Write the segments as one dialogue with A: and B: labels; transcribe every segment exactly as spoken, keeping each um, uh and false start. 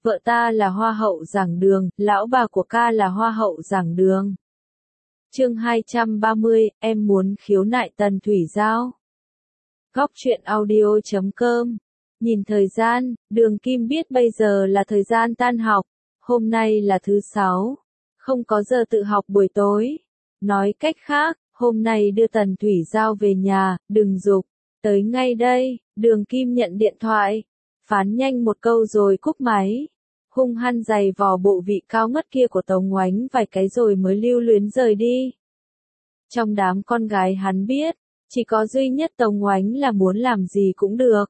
A: vợ ta là hoa hậu giảng đường, lão bà của ca là hoa hậu giảng đường. Chương hai trăm ba mươi, em muốn khiếu nại Tần Thủy Giao. Góc truyện audio chấm com. Nhìn thời gian, Đường Kim biết bây giờ là thời gian tan học, hôm nay là thứ sáu, không có giờ tự học buổi tối. Nói cách khác, hôm nay đưa Tần Thủy Giao về nhà, đừng giục, tới ngay đây. Đường Kim nhận điện thoại, phán nhanh một câu rồi cúp máy, hung hăng giày vò bộ vị cao ngất kia của Tống Oánh vài cái rồi mới lưu luyến rời đi. Trong đám con gái hắn biết, chỉ có duy nhất Tống Oánh là muốn làm gì cũng được.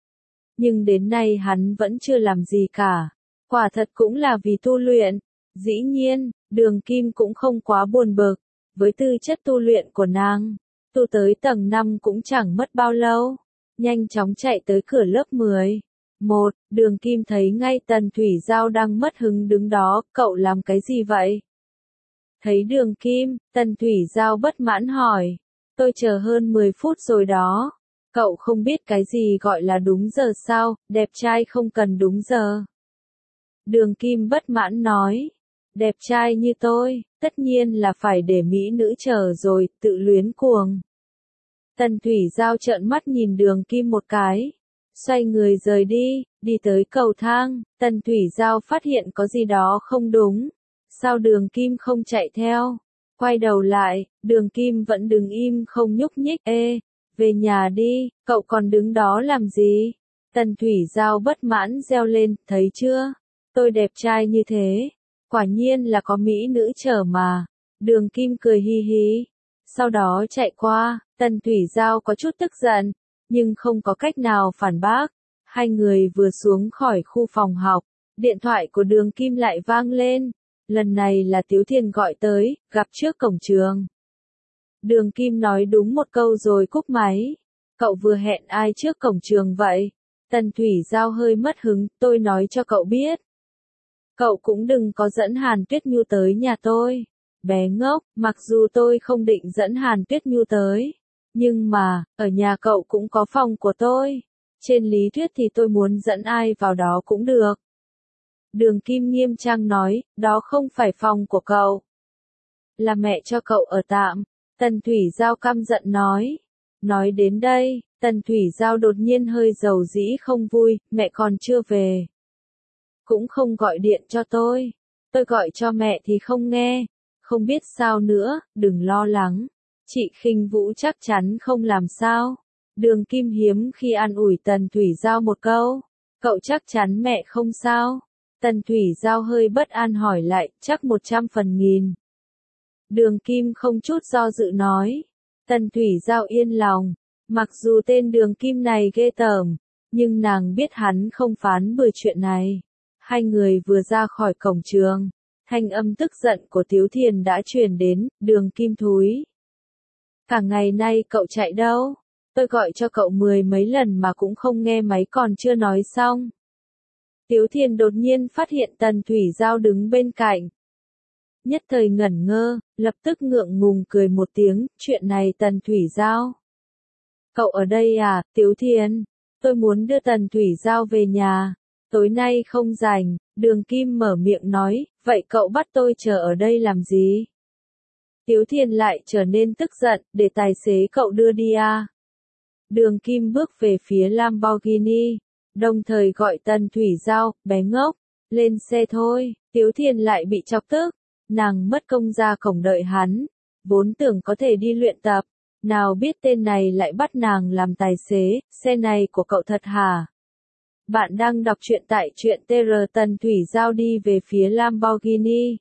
A: Nhưng đến nay hắn vẫn chưa làm gì cả, quả thật cũng là vì tu luyện. Dĩ nhiên, Đường Kim cũng không quá buồn bực, với tư chất tu luyện của nàng, tu tới tầng năm cũng chẳng mất bao lâu, nhanh chóng chạy tới cửa lớp mười. Một, Đường Kim thấy ngay Tần Thủy Giao đang mất hứng đứng đó, cậu làm cái gì vậy? Thấy Đường Kim, Tần Thủy Giao bất mãn hỏi, tôi chờ hơn mười phút rồi đó, cậu không biết cái gì gọi là đúng giờ sao, đẹp trai không cần đúng giờ. Đường Kim bất mãn nói, đẹp trai như tôi, tất nhiên là phải để mỹ nữ chờ rồi, tự luyến cuồng. Tần Thủy Giao trợn mắt nhìn Đường Kim một cái, xoay người rời đi, đi tới cầu thang. Tần Thủy Giao phát hiện có gì đó không đúng, sao Đường Kim không chạy theo? Quay đầu lại, Đường Kim vẫn đứng im không nhúc nhích. Ê, về nhà đi, cậu còn đứng đó làm gì? Tần Thủy Giao bất mãn reo lên, thấy chưa? Tôi đẹp trai như thế, quả nhiên là có mỹ nữ chờ mà. Đường Kim cười hi hi, sau đó chạy qua. Tần Thủy Giao có chút tức giận, nhưng không có cách nào phản bác. Hai người vừa xuống khỏi khu phòng học, điện thoại của Đường Kim lại vang lên. Lần này là Tiếu Thiền gọi tới, gặp trước cổng trường. Đường Kim nói đúng một câu rồi cúp máy. Cậu vừa hẹn ai trước cổng trường vậy? Tần Thủy Giao hơi mất hứng, tôi nói cho cậu biết. Cậu cũng đừng có dẫn Hàn Tuyết Nhu tới nhà tôi. Bé ngốc, mặc dù tôi không định dẫn Hàn Tuyết Nhu tới, nhưng mà, ở nhà cậu cũng có phòng của tôi. Trên lý thuyết thì tôi muốn dẫn ai vào đó cũng được. Đường Kim nghiêm trang nói, đó không phải phòng của cậu, là mẹ cho cậu ở tạm. Tần Thủy Giao căm giận nói. Nói đến đây, Tần Thủy Giao đột nhiên hơi dầu dĩ không vui, mẹ còn chưa về. Cũng không gọi điện cho tôi. Tôi gọi cho mẹ thì không nghe. Không biết sao nữa, đừng lo lắng. Chị Khinh Vũ chắc chắn không làm sao. Đường Kim hiếm khi an ủi Tần Thủy Giao một câu. Cậu chắc chắn mẹ không sao. Tần Thủy Giao hơi bất an hỏi lại, chắc một trăm phần nghìn. Đường Kim không chút do dự nói. Tần Thủy Giao yên lòng. Mặc dù tên Đường Kim này ghê tởm, nhưng nàng biết hắn không phán bừa chuyện này. Hai người vừa ra khỏi cổng trường, thanh âm tức giận của Tiếu Thiền đã truyền đến. Đường Kim thúi, cả ngày nay cậu chạy đâu? Tôi gọi cho cậu mười mấy lần mà cũng không nghe máy, còn chưa nói xong. Tiếu Thiền đột nhiên phát hiện Tần Thủy Giao đứng bên cạnh. Nhất thời ngẩn ngơ, lập tức ngượng ngùng cười một tiếng, chuyện này Tần Thủy Giao. Cậu ở đây à, Tiếu Thiền? Tôi muốn đưa Tần Thủy Giao về nhà, tối nay không rảnh. Đường Kim mở miệng nói, vậy cậu bắt tôi chờ ở đây làm gì? Tiếu Thiền lại trở nên tức giận, để tài xế cậu đưa đi à? Đường Kim bước về phía Lamborghini, đồng thời gọi Tần Thủy Giao, bé ngốc, lên xe thôi. Tiếu Thiền lại bị chọc tức, nàng mất công ra cổng đợi hắn, vốn tưởng có thể đi luyện tập, nào biết tên này lại bắt nàng làm tài xế. Xe này của cậu thật hả? Bạn đang đọc truyện tại truyện tê rờ. Tần Thủy Giao đi về phía Lamborghini,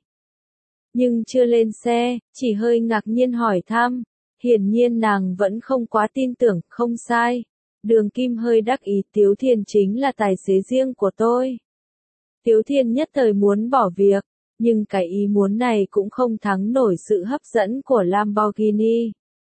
A: nhưng chưa lên xe, chỉ hơi ngạc nhiên hỏi thăm. Hiển nhiên nàng vẫn không quá tin tưởng. Không sai. Đường Kim hơi đắc ý, Tiếu Thiền chính là tài xế riêng của tôi. Tiếu Thiền nhất thời muốn bỏ việc, nhưng cái ý muốn này cũng không thắng nổi sự hấp dẫn của Lamborghini.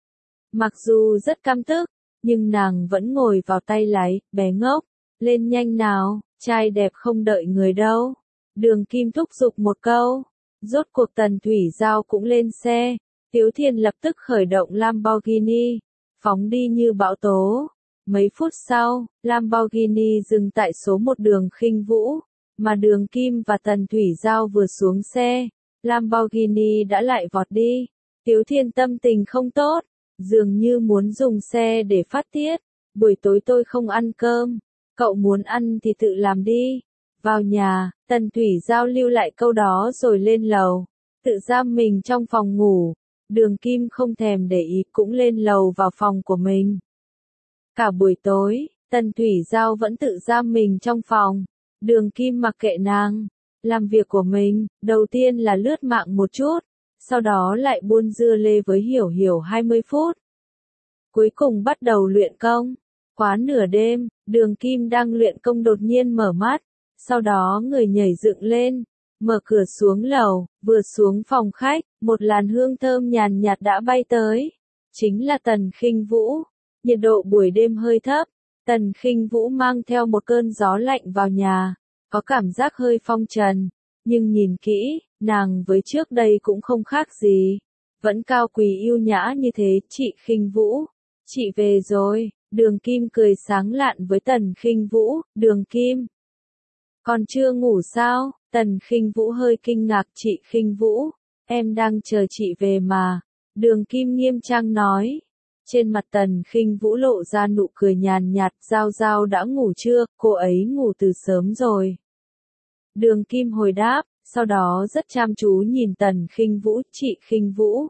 A: Mặc dù rất căm tức, nhưng nàng vẫn ngồi vào tay lái. Bé ngốc, lên nhanh nào, trai đẹp không đợi người đâu. Đường Kim thúc giục một câu. Rốt cuộc Tần Thủy Giao cũng lên xe. Tiếu Thiền lập tức khởi động Lamborghini, phóng đi như bão tố. Mấy phút sau, Lamborghini dừng tại số một đường Khinh Vũ. Mà Đường Kim và Tần Thủy Giao vừa xuống xe, Lamborghini đã lại vọt đi. Tiếu Thiên tâm tình không tốt, dường như muốn dùng xe để phát tiết. Buổi tối tôi không ăn cơm, cậu muốn ăn thì tự làm đi. Vào nhà, Tần Thủy Giao lưu lại câu đó rồi lên lầu, tự giam mình trong phòng ngủ. Đường Kim không thèm để ý cũng lên lầu vào phòng của mình. Cả buổi tối, Tần Thủy Giao vẫn tự giam mình trong phòng. Đường Kim mặc kệ nàng, làm việc của mình, đầu tiên là lướt mạng một chút, sau đó lại buôn dưa lê với Hiểu Hiểu hai mươi phút. Cuối cùng bắt đầu luyện công. Quá nửa đêm, Đường Kim đang luyện công đột nhiên mở mắt, sau đó người nhảy dựng lên, mở cửa xuống lầu, vừa xuống phòng khách, một làn hương thơm nhàn nhạt đã bay tới. Chính là Tần Khinh Vũ. Nhiệt độ buổi đêm hơi thấp, Tần Khinh Vũ mang theo một cơn gió lạnh vào nhà, có cảm giác hơi phong trần, nhưng nhìn kỹ, nàng với trước đây cũng không khác gì, vẫn cao quý yêu nhã như thế. Chị Khinh Vũ, chị về rồi. Đường Kim cười sáng lạn với Tần Khinh Vũ. Đường Kim, còn chưa ngủ sao? Tần Khinh Vũ hơi kinh ngạc. Chị Khinh Vũ, em đang chờ chị về mà. Đường Kim nghiêm trang nói. Trên mặt Tần Khinh Vũ lộ ra nụ cười nhàn nhạt. Giao Giao đã ngủ chưa? Cô ấy ngủ từ sớm rồi. Đường Kim hồi đáp, sau đó rất chăm chú nhìn Tần Khinh Vũ. Chị Khinh Vũ,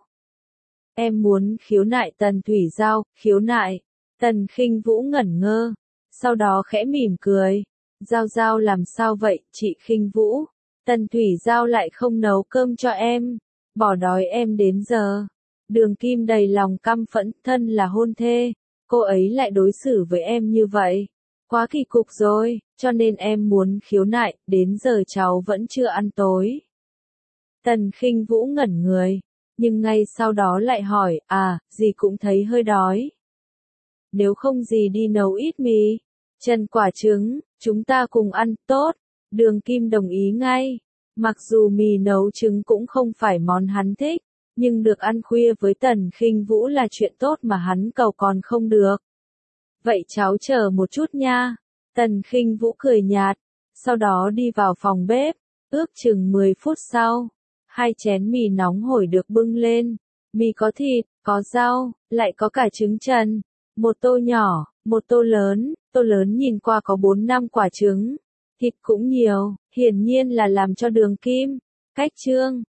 A: em muốn khiếu nại. Tần Thủy Giao, khiếu nại. Tần Khinh Vũ ngẩn ngơ, sau đó khẽ mỉm cười. Giao Giao làm sao vậy, chị Khinh Vũ? Tần Thủy Giao lại không nấu cơm cho em, bỏ đói em đến giờ. Đường Kim đầy lòng căm phẫn, thân là hôn thê, cô ấy lại đối xử với em như vậy. Quá kỳ cục rồi, cho nên em muốn khiếu nại, đến giờ cháu vẫn chưa ăn tối. Tần Khinh Vũ ngẩn người, nhưng ngay sau đó lại hỏi, à, dì cũng thấy hơi đói. Nếu không dì đi nấu ít mì, chân quả trứng, chúng ta cùng ăn, tốt. Đường Kim đồng ý ngay. Mặc dù mì nấu trứng cũng không phải món hắn thích, nhưng được ăn khuya với Tần Khinh Vũ là chuyện tốt mà hắn cầu còn không được. Vậy cháu chờ một chút nha. Tần Khinh Vũ cười nhạt, sau đó đi vào phòng bếp. Ước chừng mười phút sau, hai chén mì nóng hổi được bưng lên. Mì có thịt, có rau, lại có cả trứng trần. Một tô nhỏ, một tô lớn, tô lớn nhìn qua có bốn năm quả trứng. Thịt cũng nhiều, hiển nhiên là làm cho Đường Kim. Cách trương,